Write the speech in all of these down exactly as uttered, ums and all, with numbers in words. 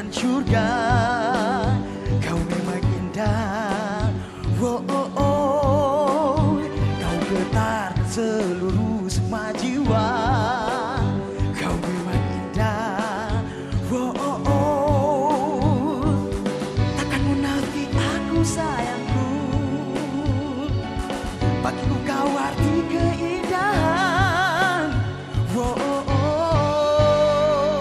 bagaikan surga. Kau memang indah, oh, oh, oh. Kau getar seluruh semua jiwa. Kau memang indah, oh, oh, oh. Takkan munafik aku sayangku, bagiku kau arti keindahan, oh, oh, oh.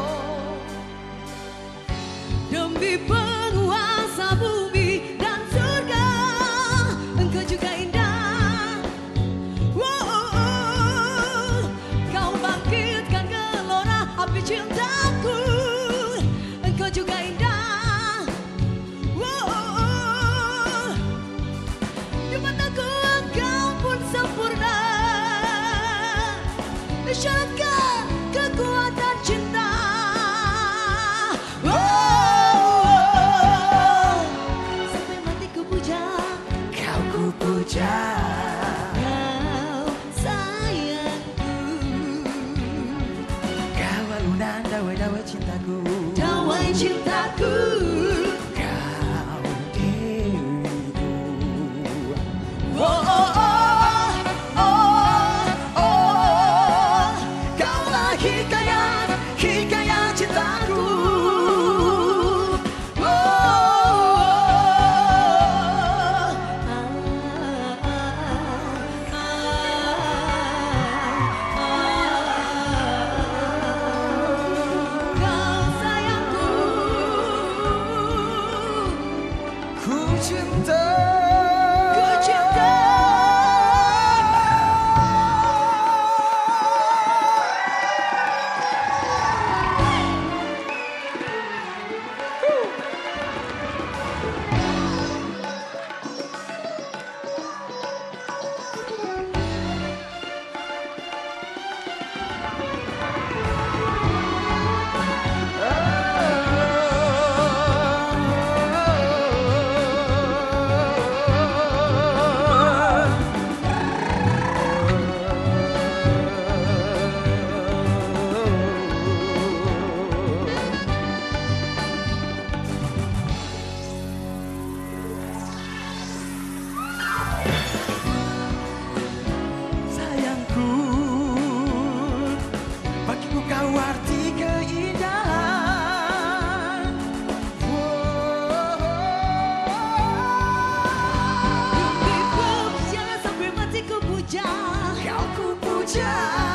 Demi penguasa bumi dan surga, engkau juga indah, oh, oh, oh. Kau bangkitkan gelora api cintaku, engkau juga indah, oh, oh, oh. Di mataku engkau pun sempurna, isyaratkan kekuatan cinta. Sampai mati ku puja, Kau ku puja, kau sayangku, kau alunan dawai-dawai cintaku, dawai cintaku. kau diriku. Oh, oh, oh, oh, oh. Kaulah hikayat, hikayat cintaku. Oh, oh, kau sayangku, Ku cinta, ku cinta. sayangku, bagiku kau arti keindahan. Demi puja sampai mati ku puja, Kau ku puja.